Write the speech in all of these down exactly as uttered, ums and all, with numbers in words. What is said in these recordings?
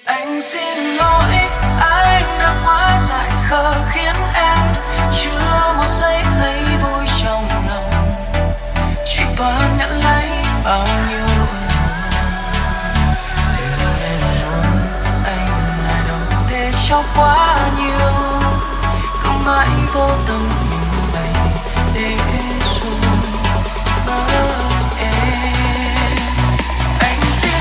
Anh xin lỗi, anh đã quá dại khờ khiến em chưa một giây thấy vui trong lòng, chỉ toàn nhận lấy bao nhiêu nỗi buồn. Điều em muốn anh lại đâu thể cho quá nhiều, cứ mãi vô tâm như vậy để rồi mất em. Anh xin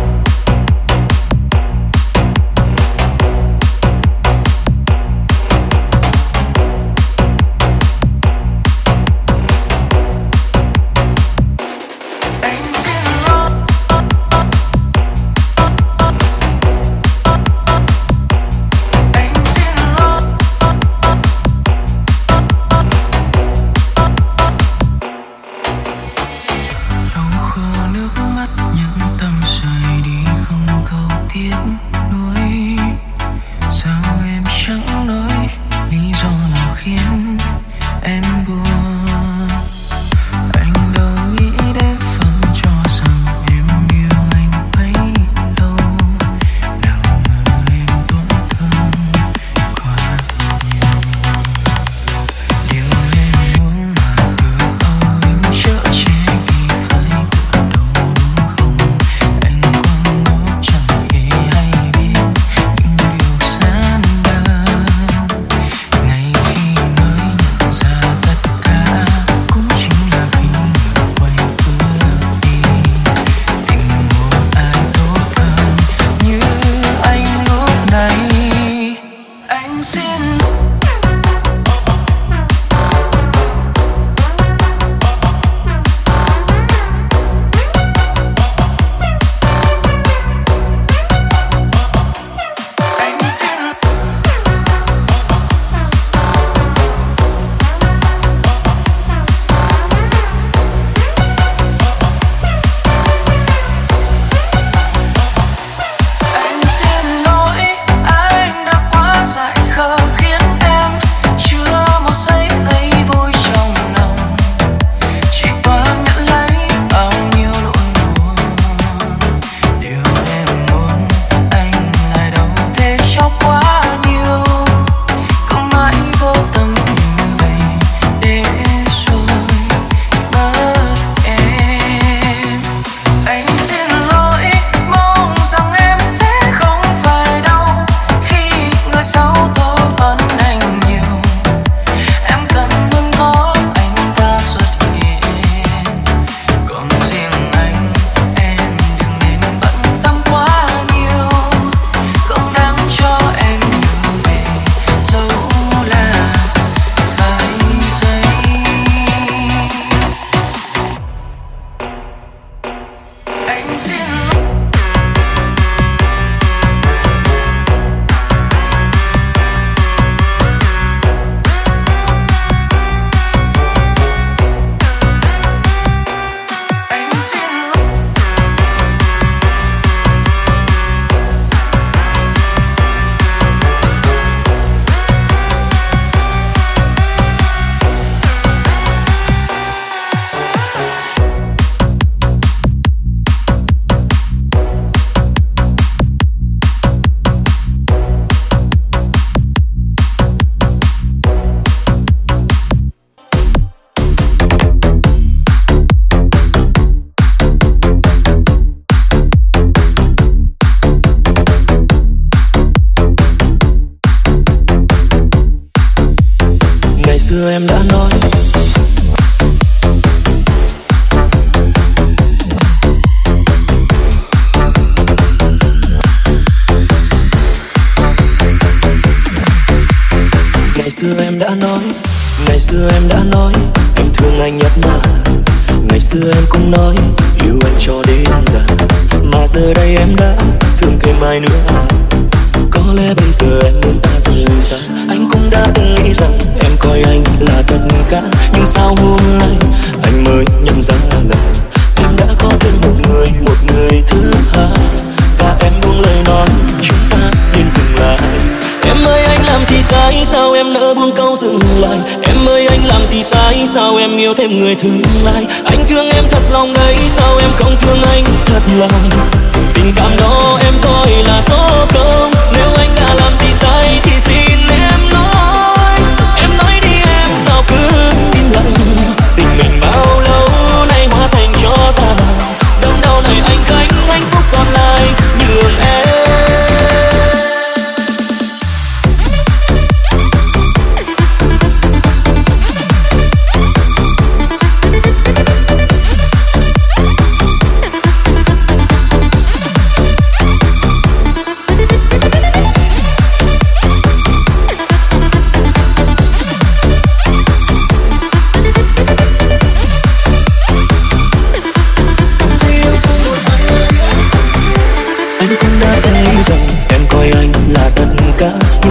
xưa em đã nói ngày xưa em đã nói ngày xưa em đã nói em thương anh nhất mà ngày xưa em cũng nói yêu anh cho đến già mà giờ đây em đã thương thêm ai nữa à có lẽ bây giờ em muốn ta rời xa anh cũng đã từng nghĩ rằng em coi anh là tất cả nhưng sao hôm nay anh mới nhận ra là em đã có thêm một người một người thứ hai và em buông lời nói chúng ta nên dừng lại em ơi anh làm gì sai sao em nỡ buông câu dừng lại em ơi anh làm gì sai sao em yêu thêm người thứ hai anh thương em thật lòng đấy sao em không thương anh thật lòng tình cảm đó em coi là số cớ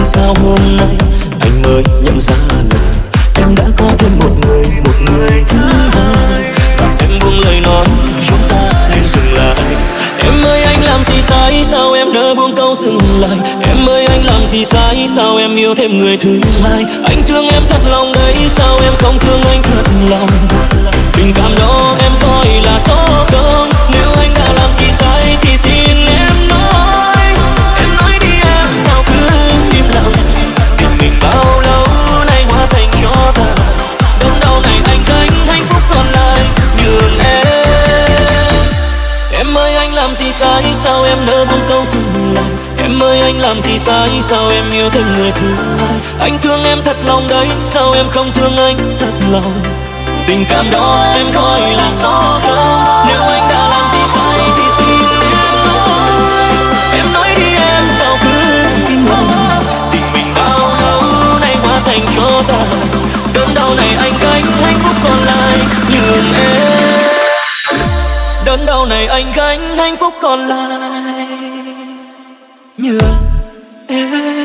sao hôm nay anh mới nhận ra là em đã có thêm một người, một người thứ hai. Và em buông lời nói chúng ta nên dừng lại. Em ơi anh làm gì sai, sao em nỡ buông câu dừng lại. Em ơi anh làm gì sai, sao em yêu thêm người thứ hai. Anh thương em thật lòng đấy, sao em không thương anh thật lòng. Tình cảm đó em coi là số không. Nếu anh đã làm gì sai thì xin em nói. Em nói đi em, sao cứ im lặng. Tình mình bao lâu nay hóa thành cho ta. Đớn đau này anh gánh, hạnh phúc còn lại nhường em. Em ơi anh làm gì sai, sao em nỡ buông câu dừng lại. Em ơi anh làm gì sai, sao em yêu thêm người thứ hai. Anh thương em thật lòng đấy, sao em không thương anh thật lòng. Tình cảm đó em coi là số không. Nếu anh đã làm gì sai thì xin em nói. Em nói đi em, sao cứ im lặng. Tình mình bao lâu nay hóa thành cho ta. Đớn đau này anh gánh, hạnh phúc còn lại nhường em. Đớn đau này anh gánh, hạnh phúc còn lại nhường em.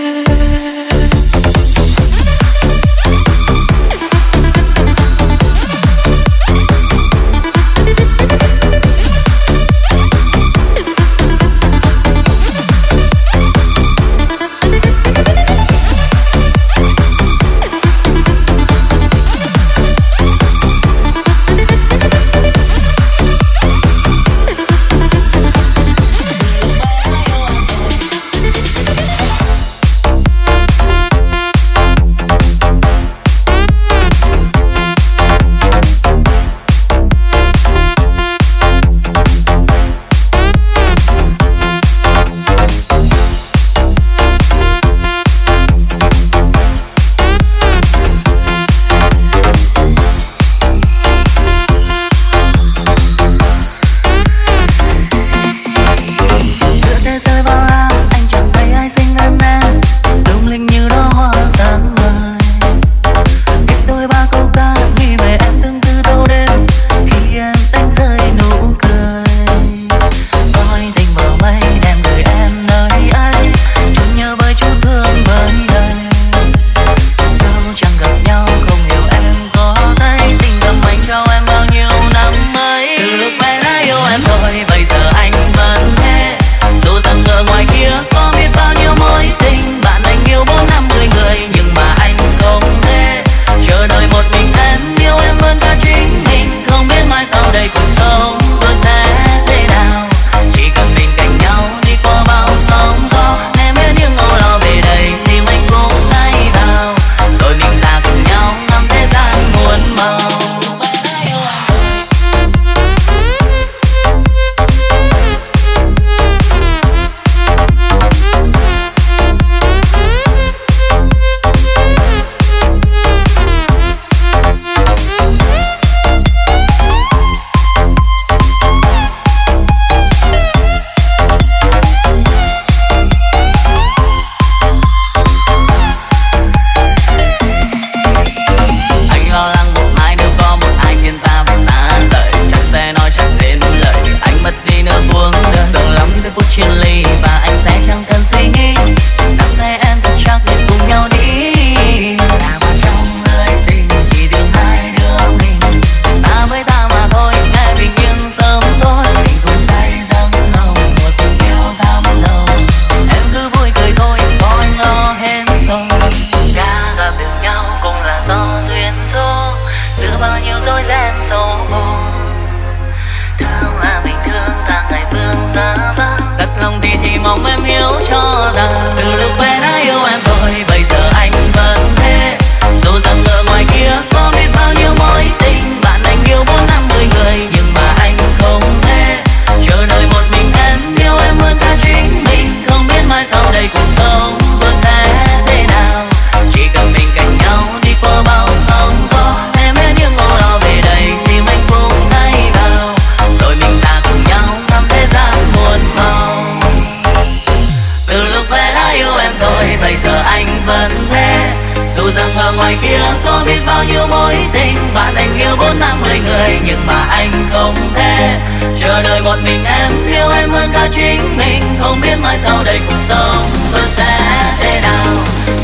ngoài kia có biết bao nhiêu mối tình, bạn anh yêu bốn năm mười người nhưng mà anh không thể chờ đợi một mình em, yêu em hơn cả chính mình. Không biết mai sau đây cuộc sống tôi sẽ thế nào,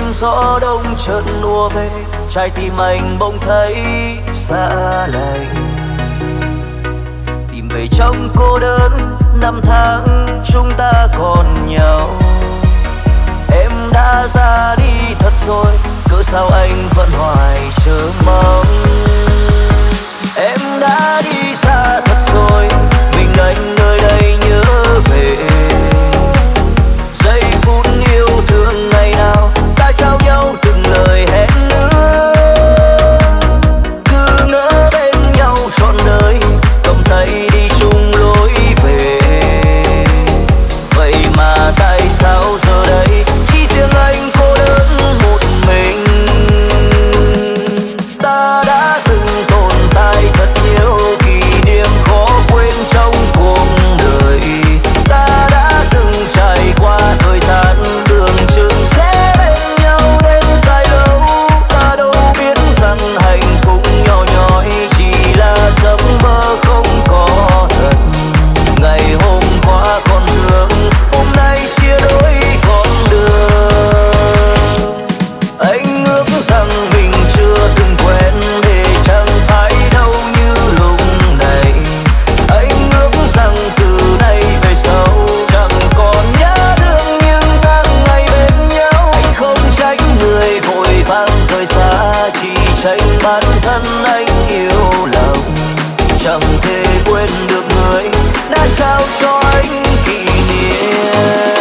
gió đông chợt ùa về, trái tim anh bỗng thấy xa lạnh. Tìm về trong cô đơn năm tháng chúng ta còn nhau. Em đã ra đi thật rồi, cớ sao anh vẫn hoài chờ mong. Em đã đi xa thật rồi, mình anh nơi đây nhớ về. Giây phút yêu thương ngày nào ta trao nhau từng lời hẹn ước. Cứ ngỡ bên nhau trọn đời, cầm tay đi chung lối về. Vậy mà tại sao giờ đây chỉ riêng anh cô đơn một mình. Ta đã từng tồn tại thật nhiều kỷ niệm khó quên trong cuộc đời. Ta đã từng trải qua thời gian tưởng chừng sẽ bên nhau đến dài lâu. Ta đâu biết rằng hạnh phúc nhỏ nhoi chỉ là giấc mơ không có thật. Ngày hôm qua còn thương, hôm nay chia đôi con đường. Anh ước rằng mình chưa từng quen để chẳng phải đâu như lúc này. Anh ước rằng từ nay về sau chẳng còn nhớ thương những tháng ngày bên nhau. Anh không trách người vội vàng rời xa, chỉ trách bản thân anh yêu lòng. Chẳng thể quên được người đã trao cho anh kỷ niệm.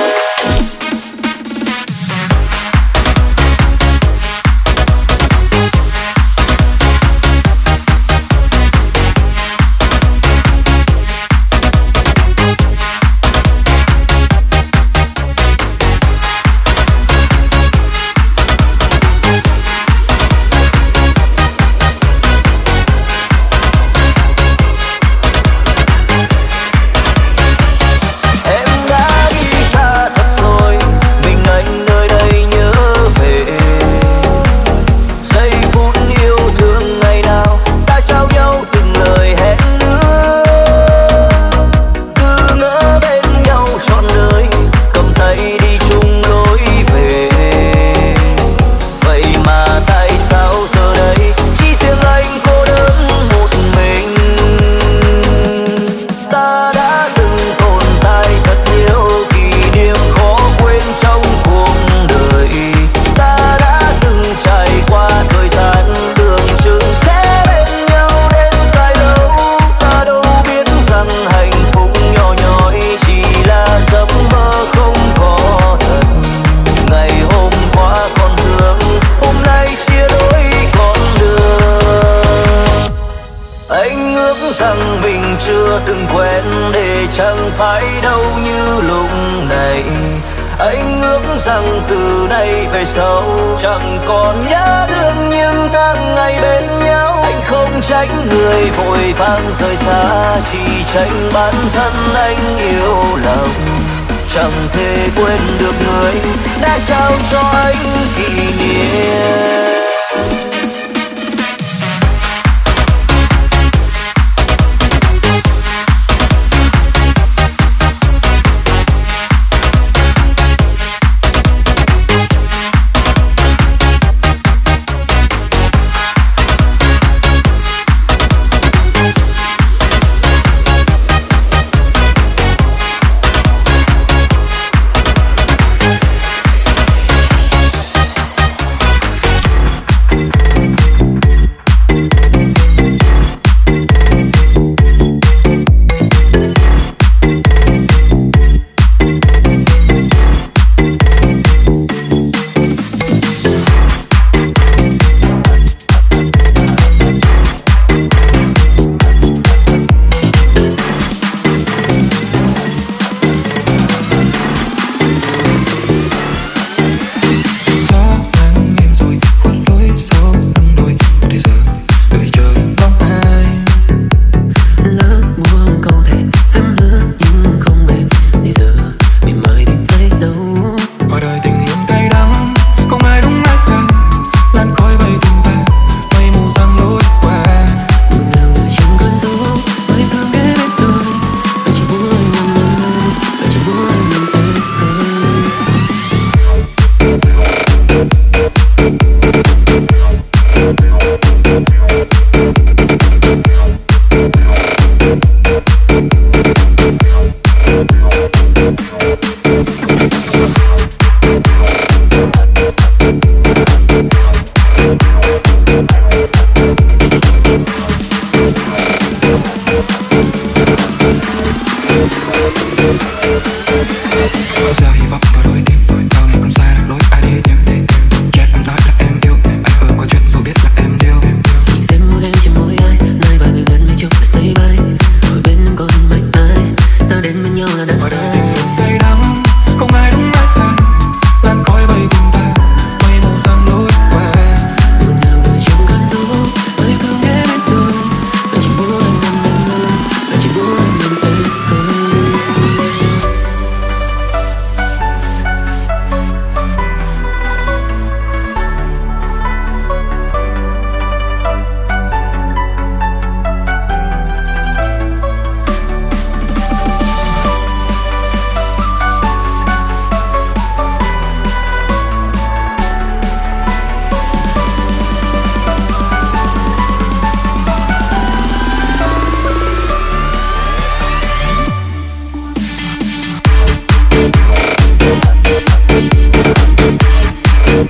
Chẳng phải đâu như lúc này. Anh ước rằng từ nay về sau chẳng còn nhớ thương những tháng ngày bên nhau. Anh không trách người vội vàng rời xa, chỉ trách bản thân anh yêu lòng. Chẳng thể quên được người đã trao cho anh kỷ niệm.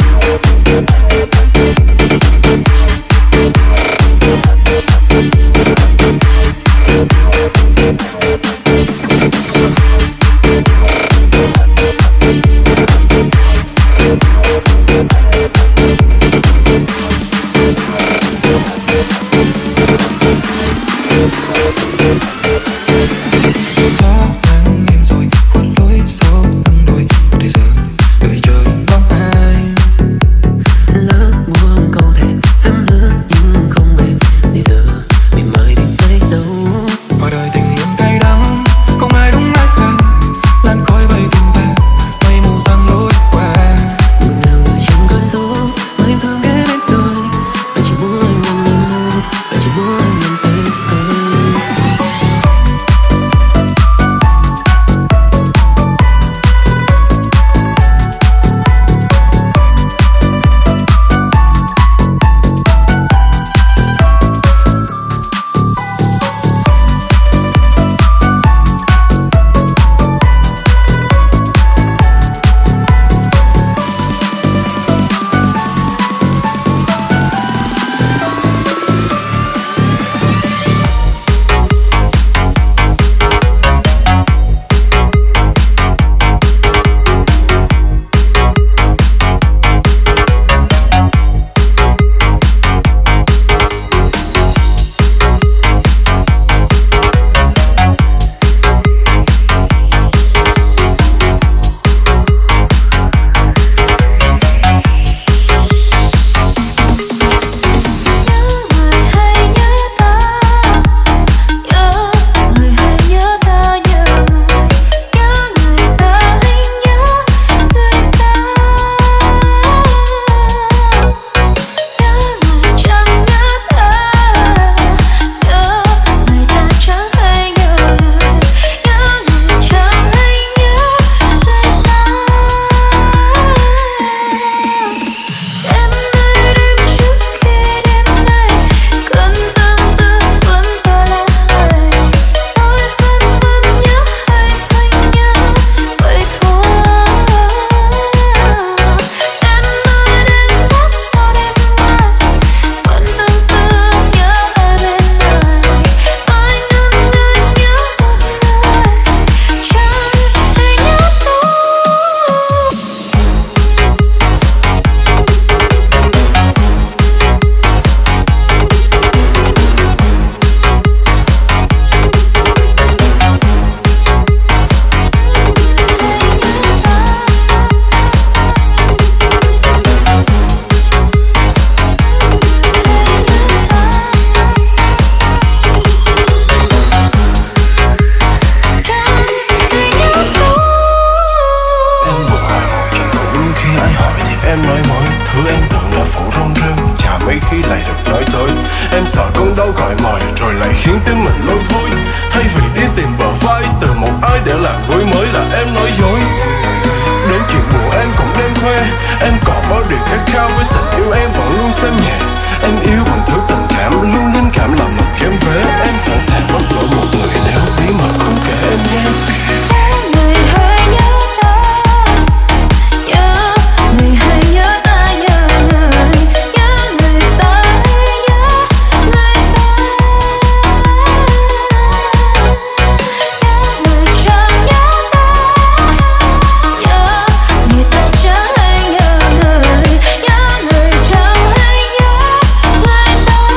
Em sợ cơn đau gọi mỏi rồi lại khiến tim mình lôi thôi. Thay vì đi tìm bờ vai từ một ai để làm gối mới là em nói dối. Đến chuyện buồn em cũng đem khoe. Em còn bao điều khát khao với tình yêu em vẫn luôn xem nhẹ. Em yêu bằng thứ tình cảm luôn linh cảm làm mình kém vé. Em sẵn sàng bóc lỡ một người nếu bí mật không kể em nghe. Người hãy nhớ ta, nhớ người hãy nhớ ta, nhớ người, nhớ người ta, nhớ người ta, nhớ người chẳng nhớ ta, nhớ người ta chẳng hay nhớ người, nhớ người chẳng hay nhớ người ta.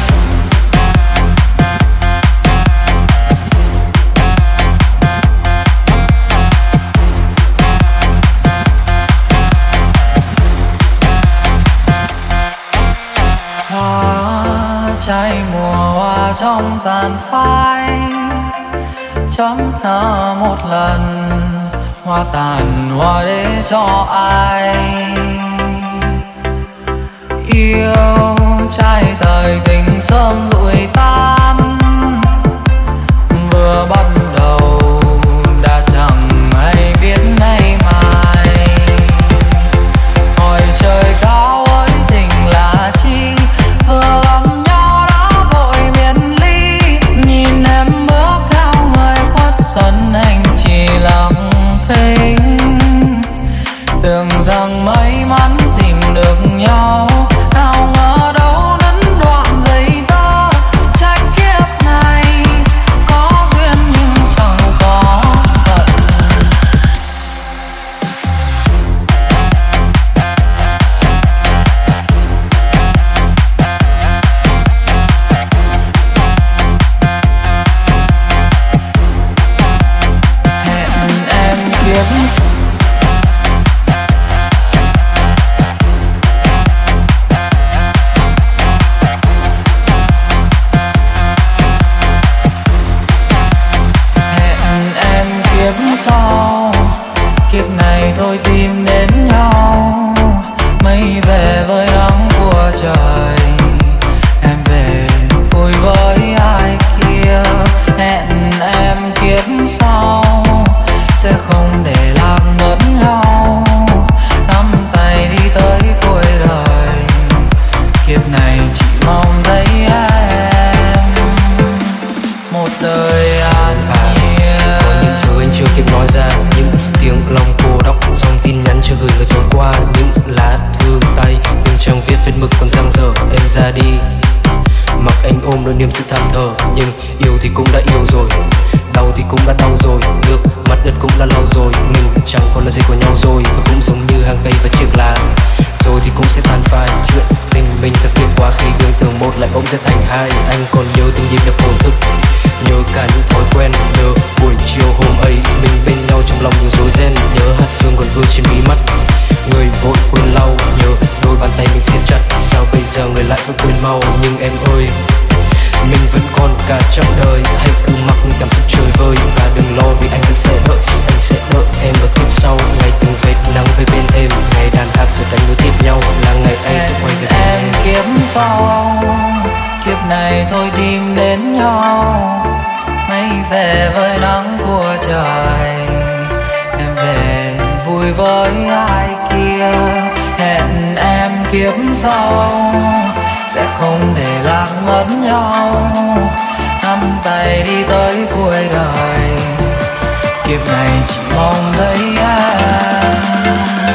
Trái mùa hoa trong tàn phai, chấm nở một lần hoa tàn hoa để cho ai yêu. Trái thời tình sớm rụi tan, vừa bắt đầu đã chẳng hay biết nay mai. Hỏi trời cao ơi tình là chi, vừa gặp nhau đã vội miền ly. Nhìn em bước theo người khuất dần, anh chỉ lặng thinh. Tưởng rằng may mắn tìm được nhau, nào ngờ đâu lẫn đoạn giây tơ. Trách kiếp này có duyên nhưng chẳng có phận. Hẹn em kiếp sau. Sau kiếp này thôi tìm đến nhau, mây về với nắng của trời, em về vui với ai kia. Hẹn em kiếp sau sẽ không để lạc mất nhau, nắm tay đi tới cuối đời. Kiếp này chỉ mong thấy em một đời an nhiên. Có những thứ anh chưa kịp nói ra, những tiếng lòng cô đọng, dòng tin nhắn chưa gửi người tối qua, những lá thư tay từng trang viết vết mực còn dang dở. Em ra đi mặc anh ôm nỗi niềm sự than thở, nhưng yêu thì cũng đã yêu rồi, đau thì cũng đã đau rồi, nước mặt đất cũng đã lau rồi. Mình chẳng còn là gì của nhau rồi, và cũng giống như hàng cây và chiếc lá, rồi thì cũng sẽ tan phai. Chuyện tình mình thật tuyệt quá khi gương tưởng một lại bỗng sẽ thành hai. Anh còn nhớ từng nhịp đập hồn thức, nhớ cả những thói quen, nhớ buổi chiều hôm ấy mình bên nhau trong lòng nhiều rối ren. Nhớ hạt sương còn vương trên mí mắt, người vội quên lau. Nhớ đôi bàn tay mình siết chặt, sao bây giờ người lại vẫn quên mau. Nhưng em ơi, mình vẫn còn cả chặng đời, hãy cứ mặc những cảm xúc chơi vơi. Và đừng lo vì anh vẫn sẽ đợi, anh sẽ đợi em ở kiếp sau. Ngày từng vệt nắng về bên thêm, ngày đàn hát giờ cánh nối tiếp nhau, là ngày anh sẽ quay về bên em. Kiếp sau, kiếp này thôi tìm đến nhau, mây về với nắng của trời, em về vui với ai kia. Hẹn em kiếp sau sẽ không để lạc mất nhau, nắm tay đi tới cuối đời. Kiếp này chỉ mong thấy em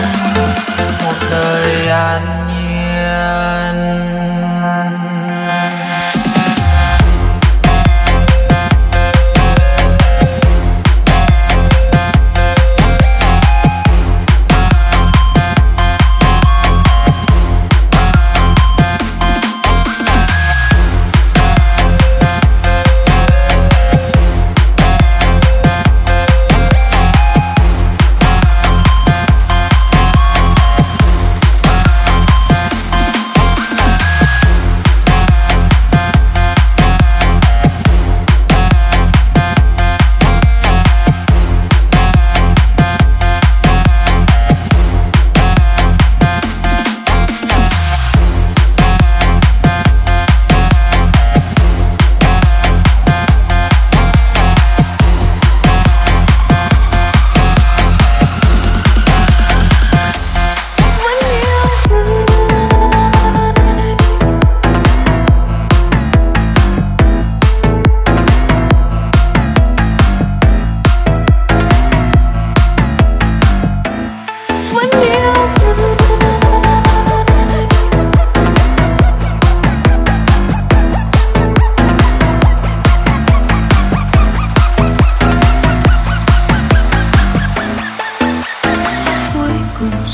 một đời an nhiên.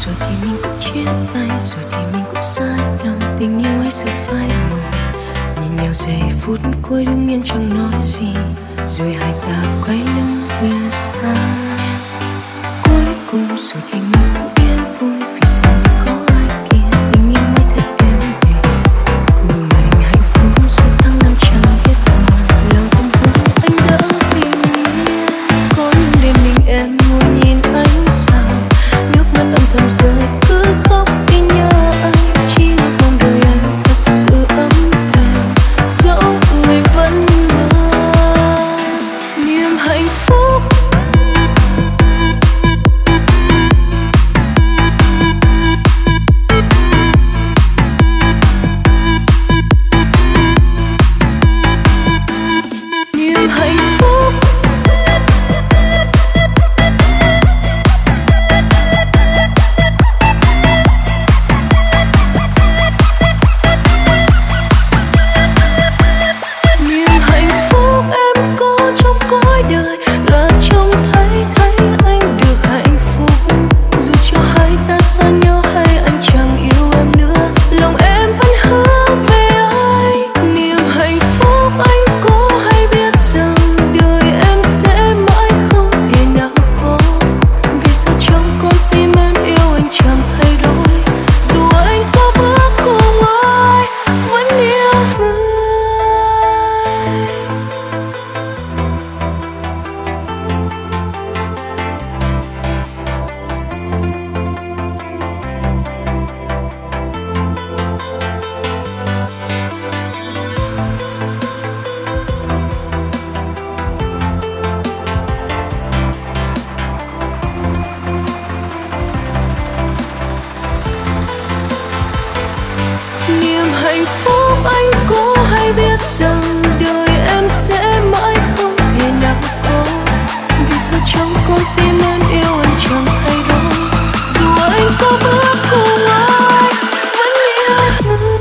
chia tay rồi thì mình cũng xa nhau, tình yêu ấy sự phai màu, nhìn nhìn nhau giây phút cuối đứng yên chẳng nói gì, rồi hai ta quay lưng về xa. Cuối cùng rồi thì mình yên vui vì sao có ai kia, tình yêu mới thật êm đềm. Người mình hạnh phúc suốt tháng năm chẳng hết buồn, lòng thầm vui anh đỡ bình yên. Có những đêm mình em ngồi nhìn ánh sao, nước mắt âm thầm rơi cứ khóc vì nhớ anh. Chỉ ước mong đời anh thật sự ấm êm, dẫu người vẫn mơ niềm hạnh phúc. Niềm hạnh phúc. Niềm hạnh phúc em có trong cõi đời là trông thấy thấy anh được hạnh phúc. Dù cho hai ta xa nhau hay anh chẳng yêu em nữa, lòng em vẫn hướng về anh. Niềm hạnh phúc anh có hay biết rằng đời em sẽ mãi không thể nào có. Vì sao trong con tim em yêu anh chẳng thay đổi, dù anh có bước cùng ai vẫn yêu người. Niềm hạnh phúc anh có hay biết rằng đời em sẽ mãi không thể nào có. Vì sao trong con tim em yêu anh chẳng thay đổi, dù anh có bước cùng ai vẫn yêu người.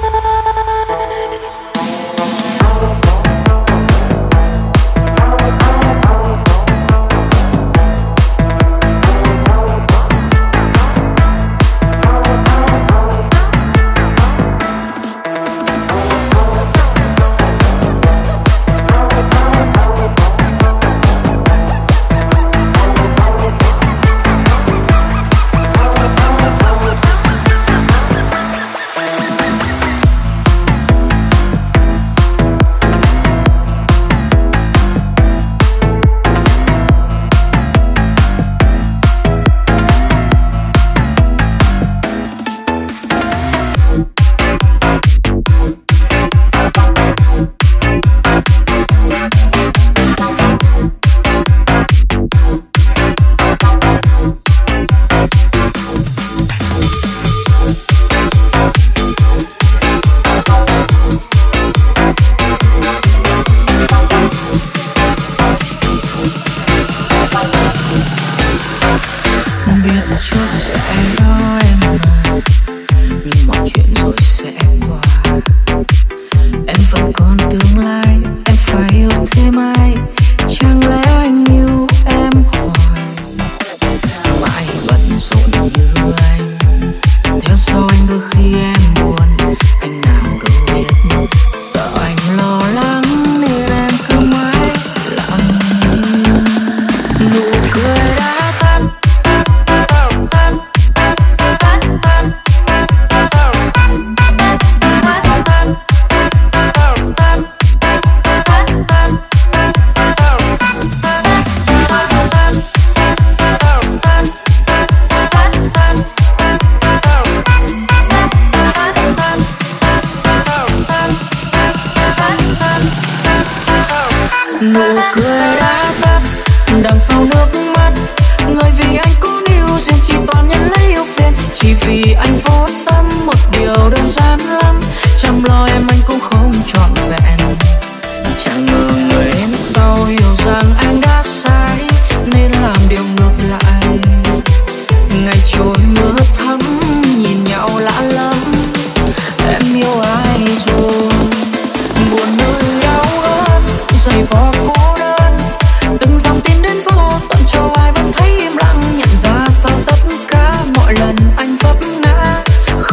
Biết cho sẽ có em mà, nhưng mọi chuyện rồi sẽ qua. Em vẫn còn tương lai, em phải yêu thêm ai? Chẳng lẽ anh yêu em hoài, mãi bận rộn như anh, theo sau anh đôi khi em buồn. Anh nào đâu biết, sợ anh lo lắng nên em cứ mãi lặng im. Nụ cười đã tắt, nụ cười đã tắt đằng sau nước mắt. Người vì anh cũng yêu duyên chỉ toàn nhân lấy yêu phiền, chỉ vì anh vô tâm một điều đơn giản lắm. Chăm lo em anh cũng không trọn vẹn, chẳng ngờ người đến sau hiểu rằng anh đã sai nên làm điều ngược lại. Ngày trôi mưa thấm nhìn nhau lạ lắm, em yêu ai rồi buồn nơi đau ớt dày vò cô đơn. Từng dòng tin đến vô tận cho ai vẫn thấy im lặng, nhận ra sau tất cả mọi lần anh vấp ngã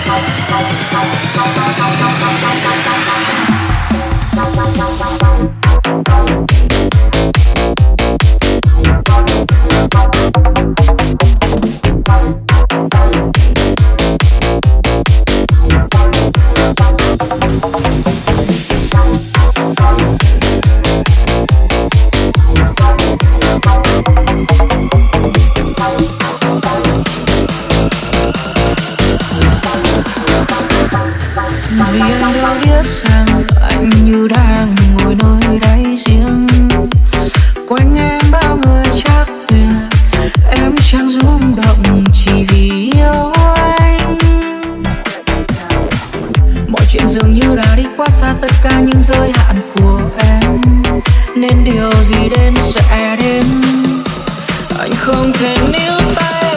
Vì anh đâu biết rằng anh như đang ngồi nơi đáy giếng, quanh em bao người chắc tuyệt, em chẳng rung động chỉ vì yêu anh. Mọi chuyện dường như đã đi quá xa tất cả những giới hạn của em, nên điều gì đến sẽ đến, anh không thể níu tay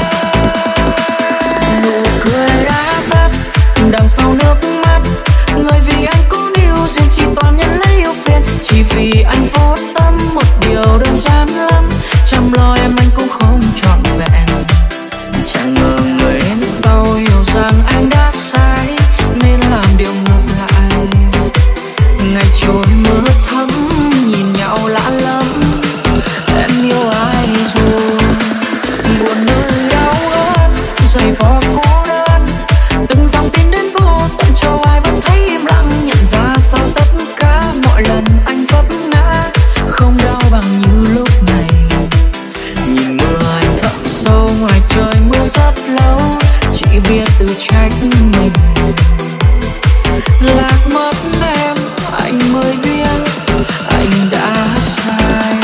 em. Nụ cười đã tắt đằng sau nước mắt, người vì anh cũng yêu duyên chỉ toàn nhân lấy yêu phiền, chỉ vì anh vô tâm một điều đơn giản lắm, chăm lo em anh cũng không trọn vẹn. Chẳng ngờ người đến sau hiểu rằng anh đã sai nên làm điều ngược lại. Ngày trôi mưa thấm nhìn nhau lạ lắm, em yêu ai rồi buồn nơi đau ớt giày vò cô đơn, từng dòng tin đến vô tận cho ai vẫn thấy im lặng, nhận ra sau tất cả mọi lần anh vấp ngã không đau bằng như lúc này. Nhìn mưa anh thấm sâu ngoài trời mưa rất lâu, chỉ biết tự trách mình. Lạc mất em anh mới biết anh đã sai.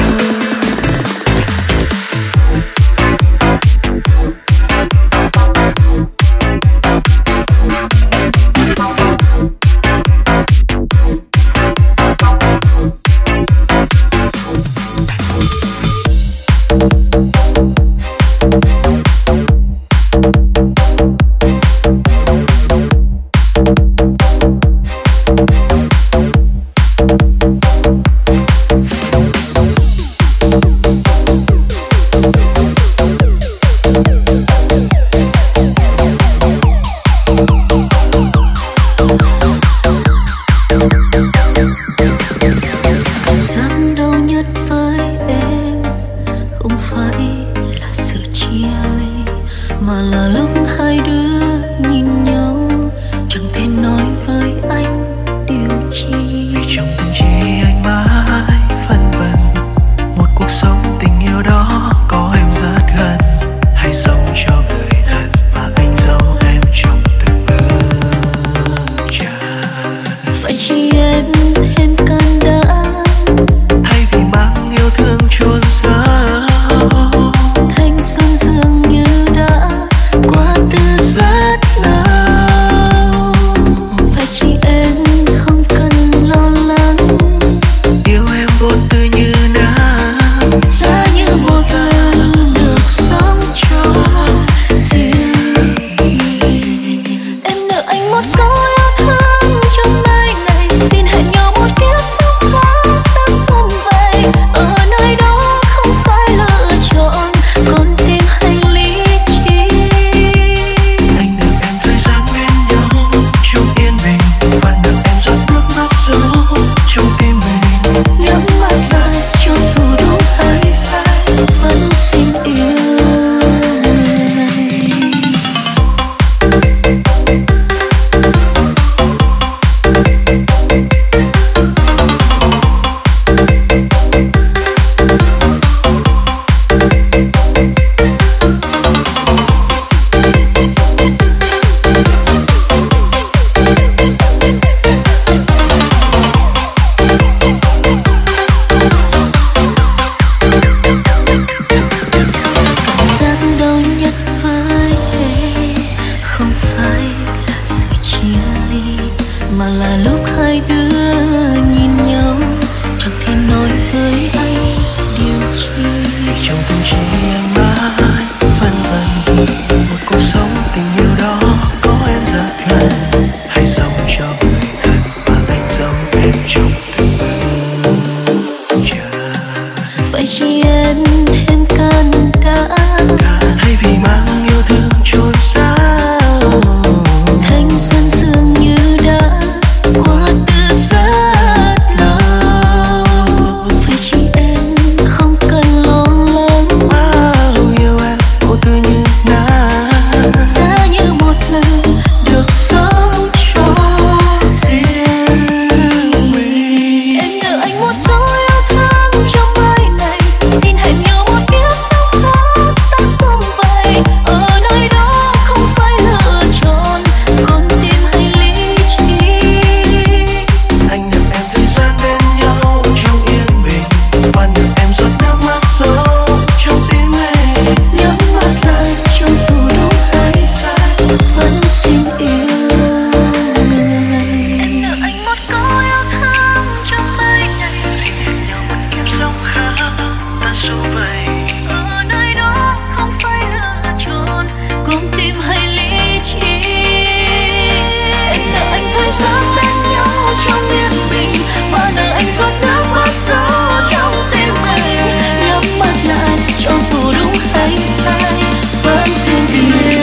dù vậy ở nơi đó không phải là tròn con tim hay lý trí. Em nợ anh thời gian bên nhau trong yên bình và nợ anh giọt nước mắt sâu trong tim mình. Nhắm mắt lại cho dù đúng hay sai vẫn riêng biệt.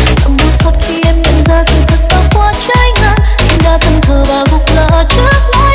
Trước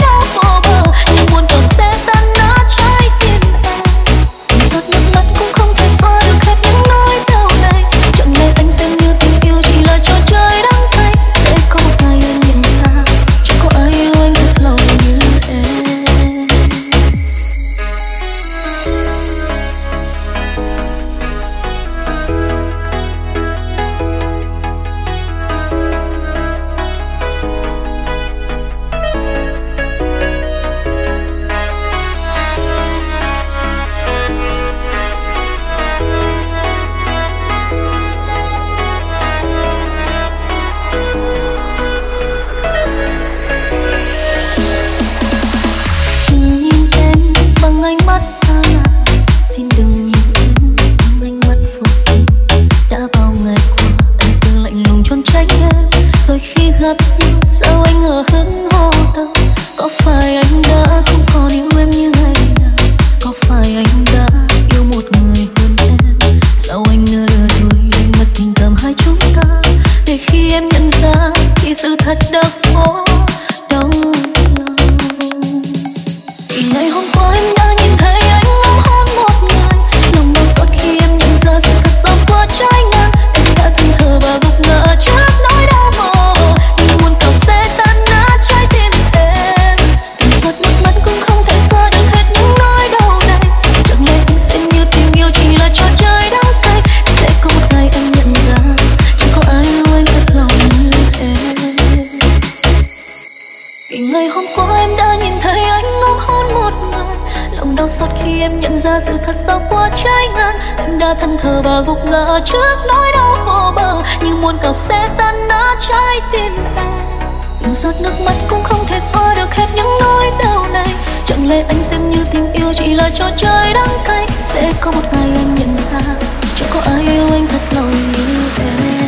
qua em đã nhìn thấy anh ngắm hôn một người. Lòng đau xót khi em nhận ra sự thật sao quá trái ngang. Em đã thân thờ và gục ngã trước nỗi đau vô bờ, như muôn cào xe tan nát trái tim em. Từng giọt nước mắt cũng không thể xóa được hết những nỗi đau này. Chẳng lẽ anh xem như tình yêu chỉ là trò chơi đắng cay. Sẽ có một ngày anh nhận ra chẳng có ai yêu anh thật lòng như em.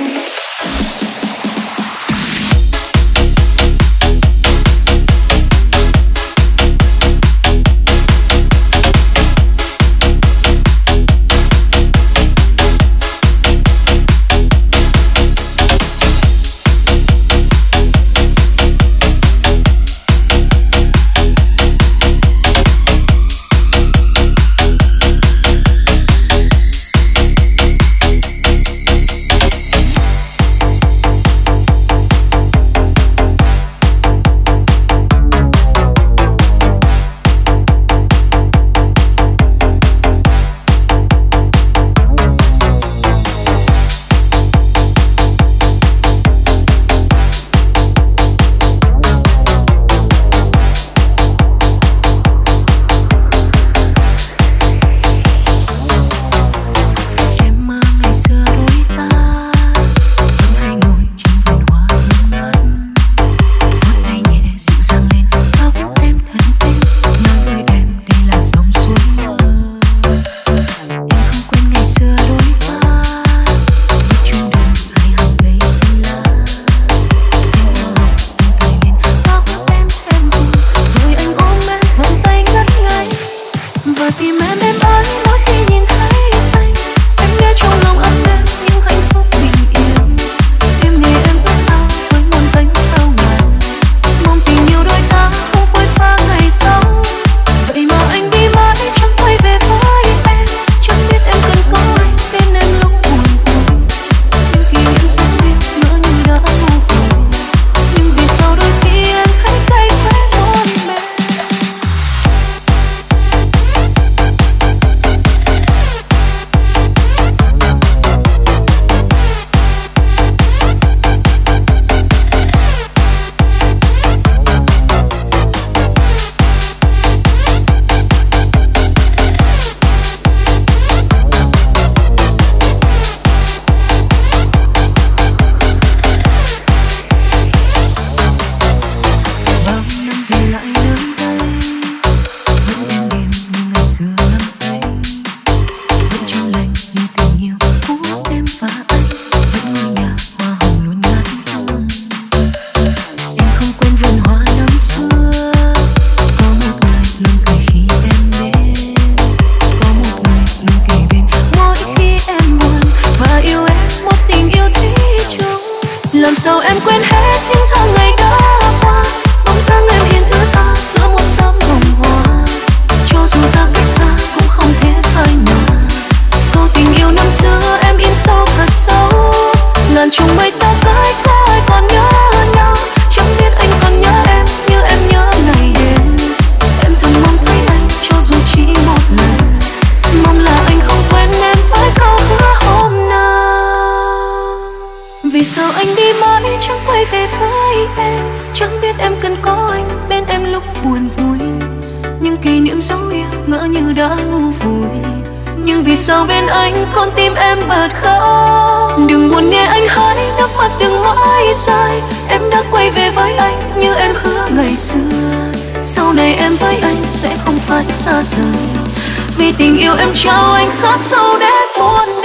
Vì tình yêu em trao anh khát sâu đến muôn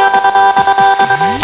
đời.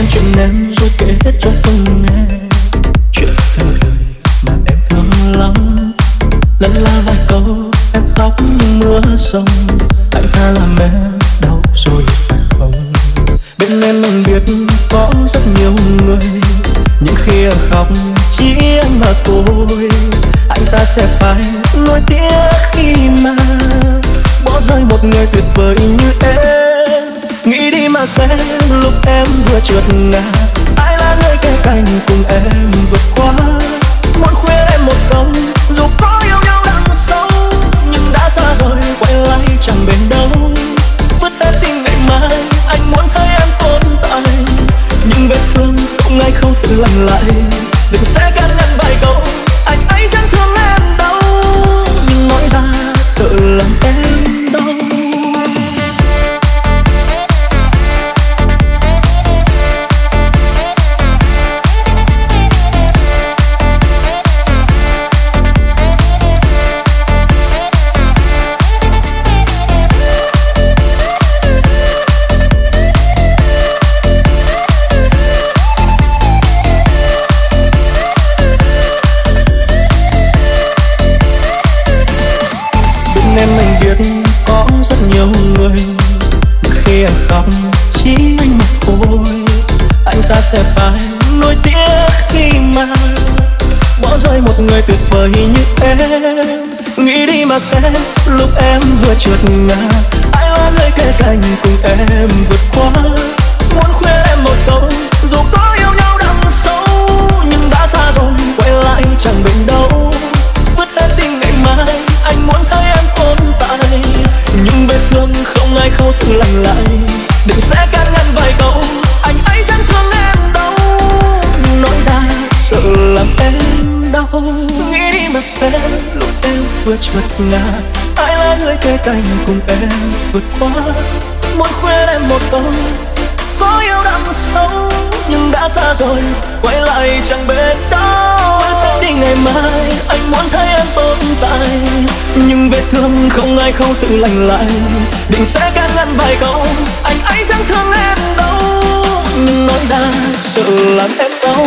xem chuyện em rồi kể hết cho tôi nghe. Chuyện phép lời mà em thương lắm, lân la vài câu em khóc như mưa sông. Anh ta làm em đau rồi phải không? Bên em anh biết có rất nhiều người, nhưng khi em khóc chỉ anh và tôi. Anh ta sẽ phải nuối tiếc khi mà bỏ rơi một người tuyệt vời như em. Nghĩ đi mà xem lúc em vừa trượt ngã, ai là người kề cạnh cùng em vượt qua. Muốn khuyên em một câu, dù có yêu nhau đằng sâu, nhưng đã xa rồi quay lại chẳng bền đâu. Vứt hết tình ngày mai, anh muốn thấy em tồn tại, nhưng vết thương không ai không tự lành lại. Đừng sẽ can ngăn vài câu, anh ấy chẳng thương em đâu, nhưng nói ra sợ làm em đau. Em anh biết có rất nhiều người, khi em khóc chỉ anh một thôi. Anh ta sẽ phải nuối tiếc khi mà bỏ rơi một người tuyệt vời như em. Nghĩ đi mà xem lúc em vừa trượt ngã, ai là người kề cạnh cùng em vượt qua. Muốn khuyên em một câu, dù có yêu nhau đằng sâu, nhưng đã xa rồi quay lại chẳng bền đâu. Vứt hết tình ngày mai, anh muốn thấy em tồn tại, nhưng vết thương không ai khâu tự lành lại. Đừng sẽ can ngăn vài câu, anh ấy chẳng thương em đâu, nói ra sợ làm em đau. Nghĩ đi mà xem lúc em vừa trượt ngã, ai là người kề cạnh cùng em vượt qua. Muốn khuyên em một câu, có yêu đằng sâu, nhưng đã xa rồi quay lại chẳng bền đâu. Đi ngày mai anh muốn thấy em tồn tại, nhưng vết thương không ai không tự lành lại. Định sẽ can ngăn vài câu, anh ấy chẳng thương em đâu, nhưng nói ra sợ làm em đau.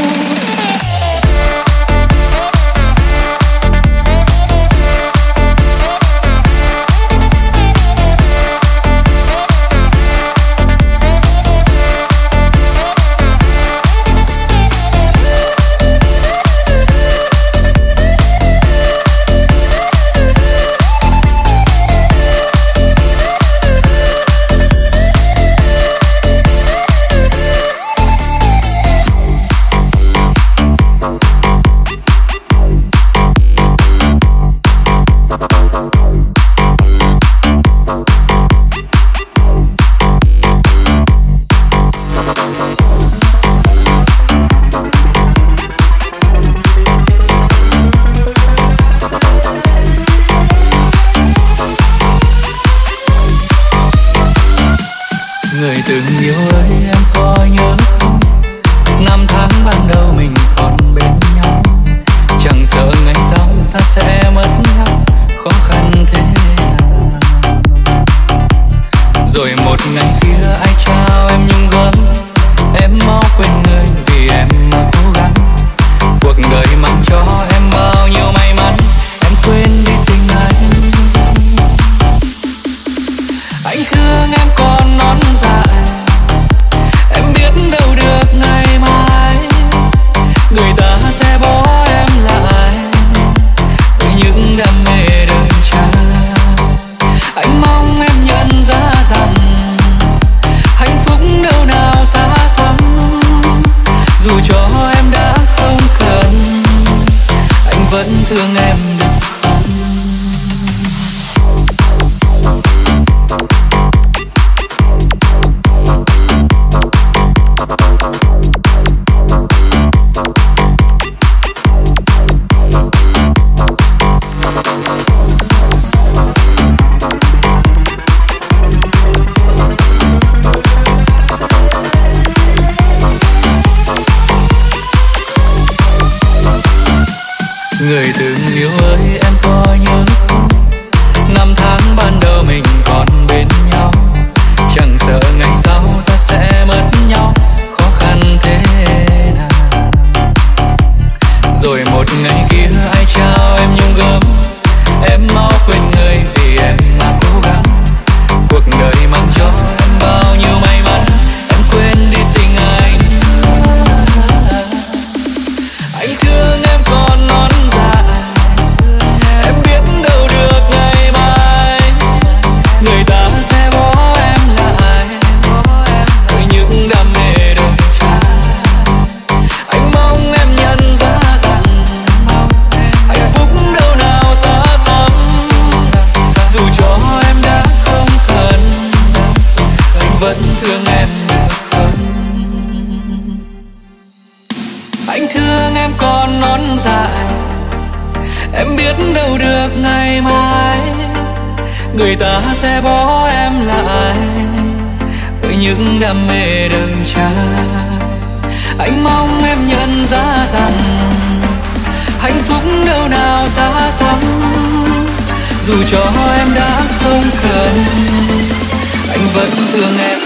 Người từng yêu ơi, em có nhớ không? Năm tháng ban đầu mình còn bên nhau, chẳng sợ ngày sau ta sẽ mất nhau, khó khăn thế nào. Rồi một ngày kia ai trao em những gấm, em mau quên người vì em mà cố gắng. Cuộc đời mang cho em bao nhiêu may mắn, em quên đi tình anh. Anh thương em còn non dại, em biết đâu được ngày mai người ta sẽ bỏ em lại với những đam mê đơn trao. Anh mong em nhận ra rằng hạnh phúc đâu nào xa xăm, dù cho em đã không cần, anh vẫn thương em được. Người từng yêu ơi, em có nhớ không? Năm tháng ban đầu mình còn bên nhau, chẳng sợ ngày sau ta sẽ mất nhau, khó vẫn thương em được không? Anh thương em còn non dại, em biết đâu được ngày mai người ta sẽ bỏ em lại với những đam mê đời trai. Anh mong em nhận ra rằng hạnh phúc đâu nào xa xăm, dù cho em đã không cần, anh vẫn thương em.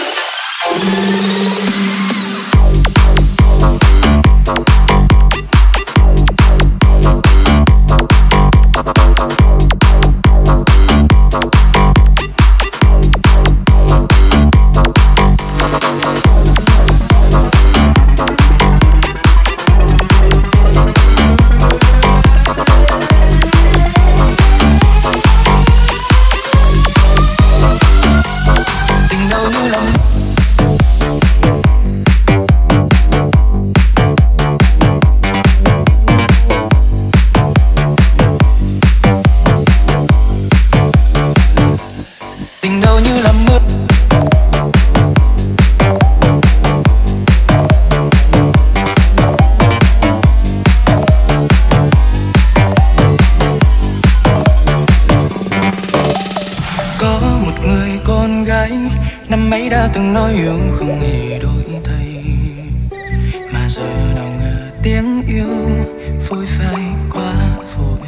Từng nói yêu không hề đổi thay, mà giờ nào ngờ tiếng yêu phôi phai quá vội,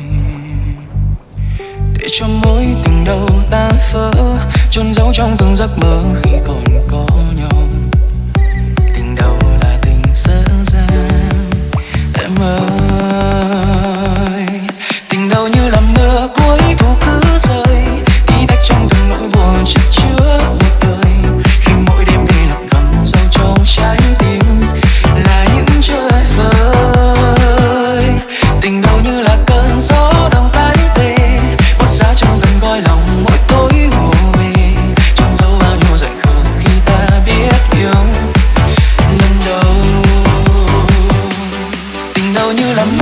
để cho mối tình đầu ta vỡ chôn giấu trong từng giấc mơ khi còn có nhau. Tình đầu là tình dở dang em ơi, tình đầu như là mưa cuối thu cứ rơi, tí tách trong từng nỗi buồn chất chứa một đời. Trái tim là những trời vơi, tình đầu như là cơn gió đông tái tê, bớt giá trong gần coi lòng mỗi tối hồ về, chôn giấu bao nhiêu dại khờ khi ta biết yêu lần đầu. Tình đầu như là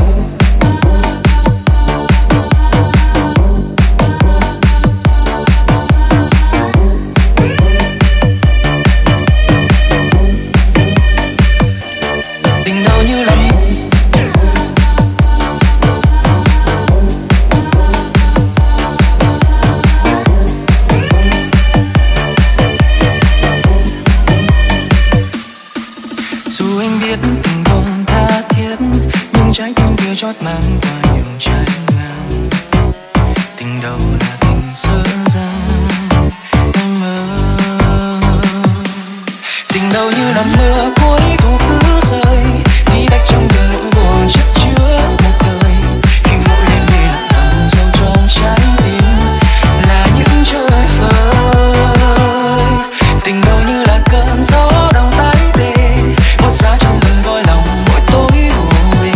chót mang qua nhiều trái ngang. Tình đầu là tình dở dang em ơi, tình đầu như là mưa cuối thu cứ rơi, tí tách trong từng nỗi buồn chất chứa một đời. Khi mỗi đêm về lặng nằm sâu trong trái tim là những trời vơi, tình đầu như là cơn gió đông tái tê, bớt giá trong từng coi lòng mỗi tối hồ về.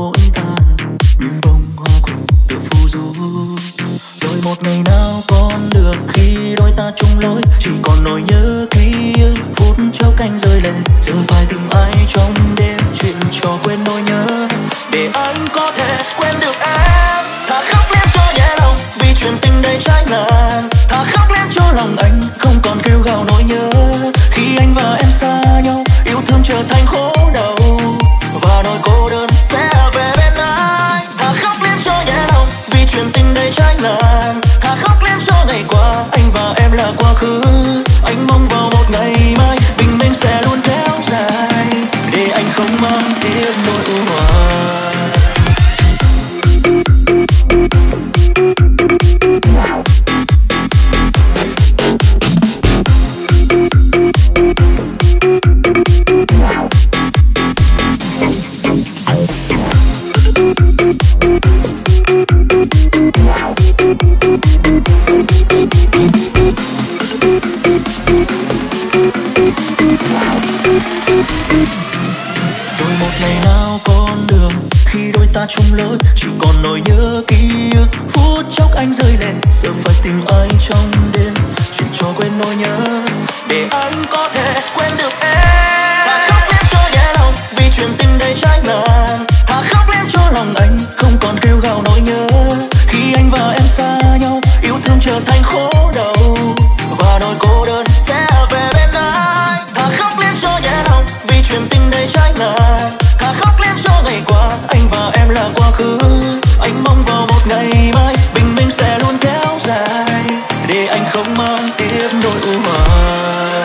vội tàn như bông hoa cùng tự phù du. Rồi một ngày nào còn được khi đôi ta chung lối, chỉ còn nỗi nhớ ký ức phút chốc anh rơi lệ. Giờ phải tìm ai trong đêm chuyện trò quên nỗi nhớ, để anh có thể quên được em. Thà khóc lên cho nhẹ lòng vì chuyện tình đầy trái ngang, thà khóc lên cho lòng anh không còn kêu gào nỗi nhớ. Khi anh và em xa nhau, yêu thương trở thành khổ đau và nỗi cô đơn sẽ về bên anh. Thà khóc lên cho nhẹ lòng vì chuyện tình đầy trái ngang, thà khóc lên cho ngày qua anh và em là quá khứ. Anh mong vào một ngày mai bình minh sẽ luôn kéo dài, để anh không mang tiếc nỗi u hoài. Rồi một ngày nào con đường khi đôi ta chung lối, chỉ còn nỗi nhớ ký ức phút chốc anh rơi lệ. Giờ phải tìm ai trong đêm chuyện trò quên nỗi nhớ, để anh có thể quên được em. Thà khóc lên cho nhẹ lòng vì chuyện tình đầy trái ngang, thà khóc lên cho lòng anh không còn kêu gào nỗi nhớ. Khi anh và em xa nhau, yêu thương trở thành khổ đau và nỗi cô đơn sẽ về bên anh. Thà khóc lên cho nhẹ lòng vì chuyện tình đầy trái ngang, thà khóc lên cho ngày qua anh và em là quá khứ. Anh mong vào một ngày mai bình minh sẽ luôn kéo dài, để anh không mang tiếp nỗi u hoài.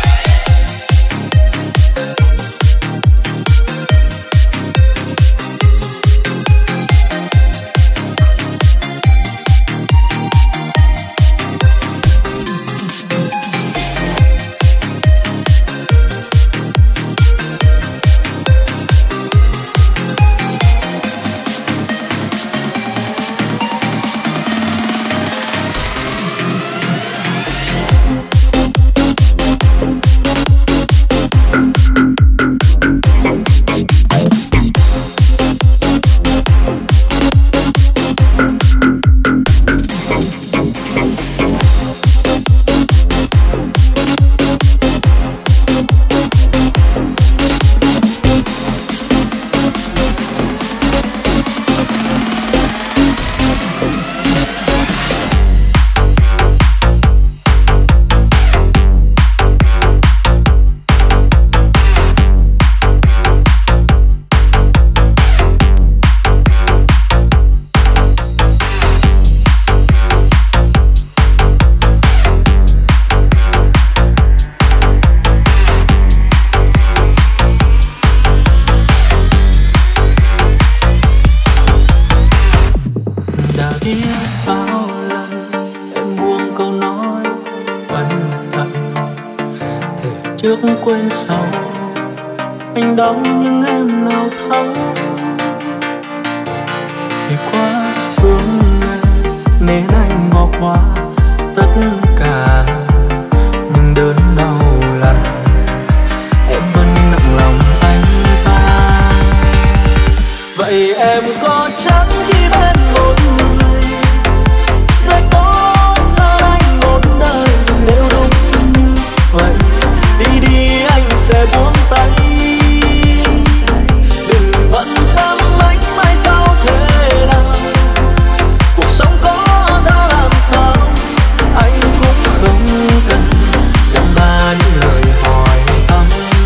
Trước quên sau anh đau nhưng em nào thấu. Vì quá thương em nên anh bỏ qua tất cả, nhưng đớn đau là em vẫn nặng lòng anh ta. Vậy em có chắc khi bên một người sẽ tốt hơn anh một đời? Nếu đúng như vậy đi đi anh sẽ buông tay, đừng bận tâm anh mai sau thế nào, cuộc sống có ra làm sao anh cũng không cần dăm ba những lời hỏi thăm.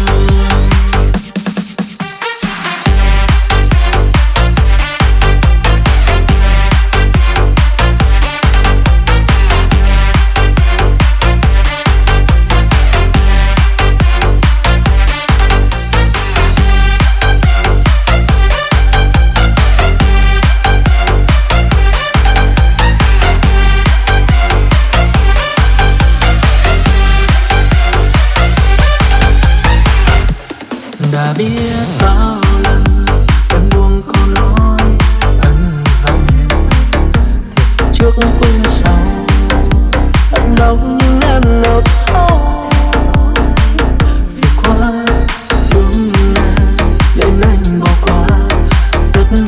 Đã biết bao lần em buông câu nói ân hận, thì trước quên sau anh đau nhưng em nào thấu. Vì quá thương em nên anh bỏ qua tất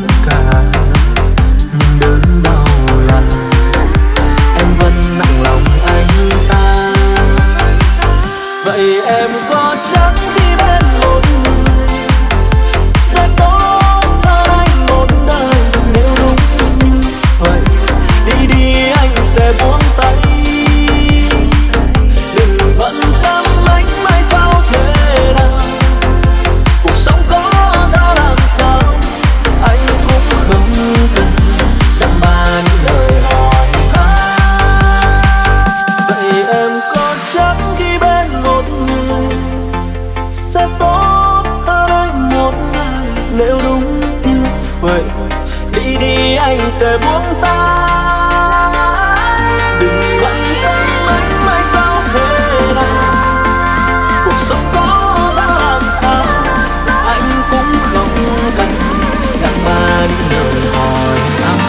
sẽ buông tay. Đừng bận tâm anh mai sau thế nào, cuộc sống có ra làm sao anh cũng không cần dặn ba những lời hỏi thăm.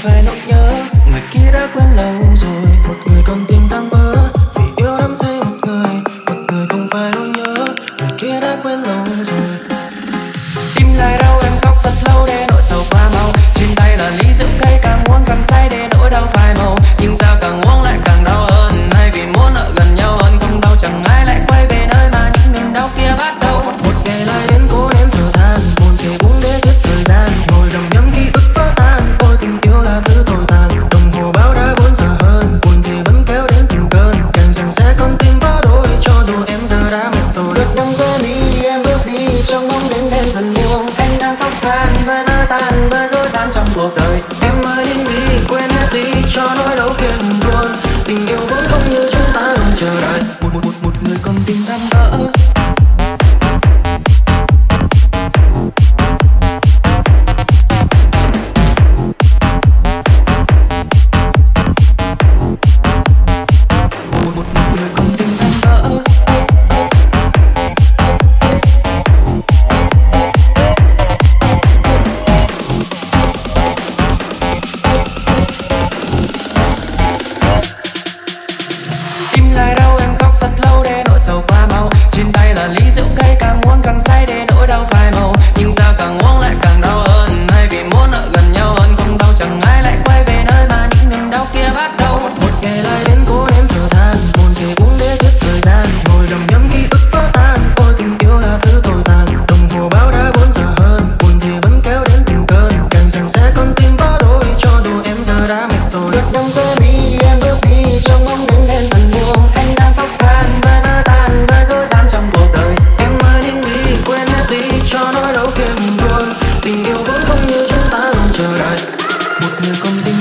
phải nỗi nhớ. Người kia đã quên lâu rồi, một người còn tim tan vỡ vì yêu đắm say một người. Một người không phải nỗi nhớ, người kia đã quên lâu rồi. Tim lại đau em khóc thật lâu để nỗi sầu qua mau. Trên tay là ly rượu cay, càng uống càng say để nỗi đau phai màu. Nhưng sao càng uống lại càng đau hơn, hay vì muốn ở gần nhau hơn. Không đau chẳng ai lại quay về nơi mà những niềm đau kia bắt đầu. Một, một ngày lại đến cố nếm thở than, buồn thì uống để giết thời gian. Ngồi đầm nhắm ký ức vỡ tan, ôi tình yêu là thứ tồi tàn. Đồng hồ báo đã bốn giờ hơn, buồn thì vẫn kéo đến từng cơn. Càng rằng sẽ con tim vỡ đôi, cho dù em giờ đã mệt rồi. Được năm quên đi em bước đi trong bóng đêm đen dần buông. Anh đang khóc than với nỡ tan với dối gian trong cuộc đời. Em ơi đến đi quên hết đi cho nỗi đau kia ngừng buồn. Tình yêu vẫn không như chúng ta luôn chờ đợi. Một một một một người con tim tan vỡ. Tình yêu vẫn không như chúng ta luôn chờ đợi. Một người con tim